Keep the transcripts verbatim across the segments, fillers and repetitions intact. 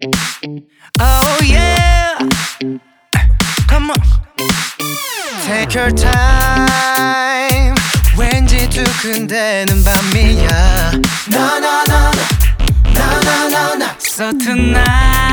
Oh yeah, come on. Take your time. 왠지 두근대는 밤이야. No no no no no no no. So tonight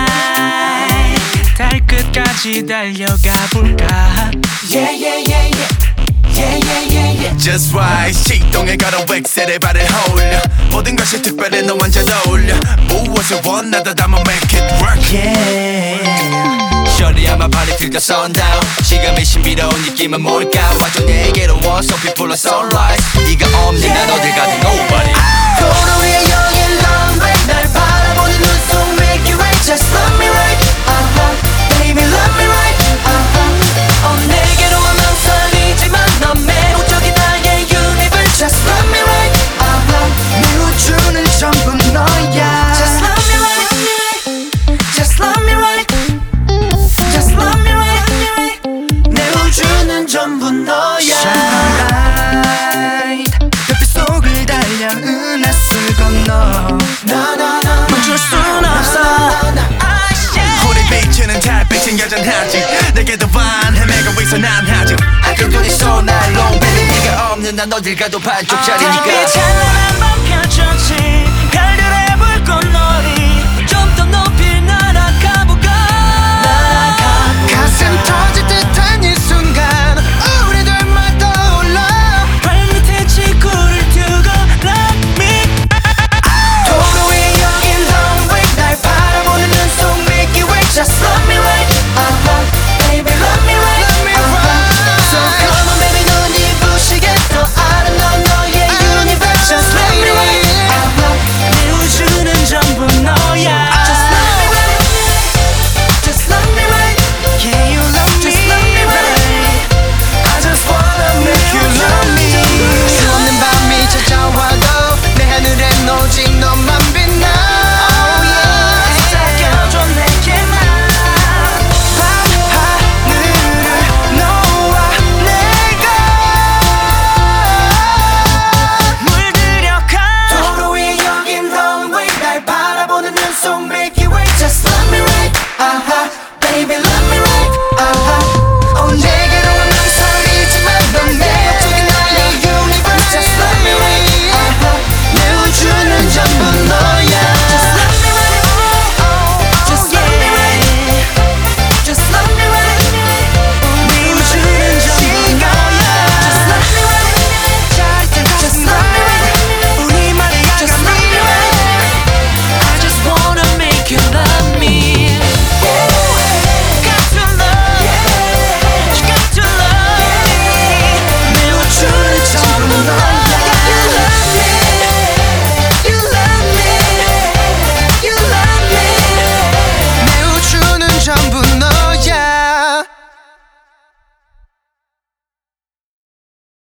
달 끝까지 달려가 볼까? Yeah yeah yeah yeah. Yeah, yeah, yeah, yeah. Just right 시동에 걸어 웩셀에 발을 홀려 모든 것이 특별해 너 완전 어울려 무엇을 원하다 담아 make it work Yeah. Shorty I'm a party till the sundown 시간의 신비로운 느낌은 뭘까 완전 내게로 와 So people are sunrise 네가 없는 난 어딜 가든 nobody 코너 위에 여긴 런웨이 날 바라보는 눈속 make it right Just love me right uh-huh. Baby love me right uh-huh. 어 내게로 오면 설리지만 넌 매혹적인 나의 universe Just love me right uh-huh. 내 우주는 전부 너야 Just love me right Just love me right Just love me right 내 우주는 전부 너야 Shine bright 별빛 속을 달려 은하수를 건너 No no no 멈출 순 없어 우리 빛은 달빛은 여전하지 내게도 반 헤매고 있어 난 아직 아껴 눈이 쏘 날로 Baby 네가 없는 난 어딜 가도 반쪽짜리니까 달빛 찬란한 밤 펼쳐진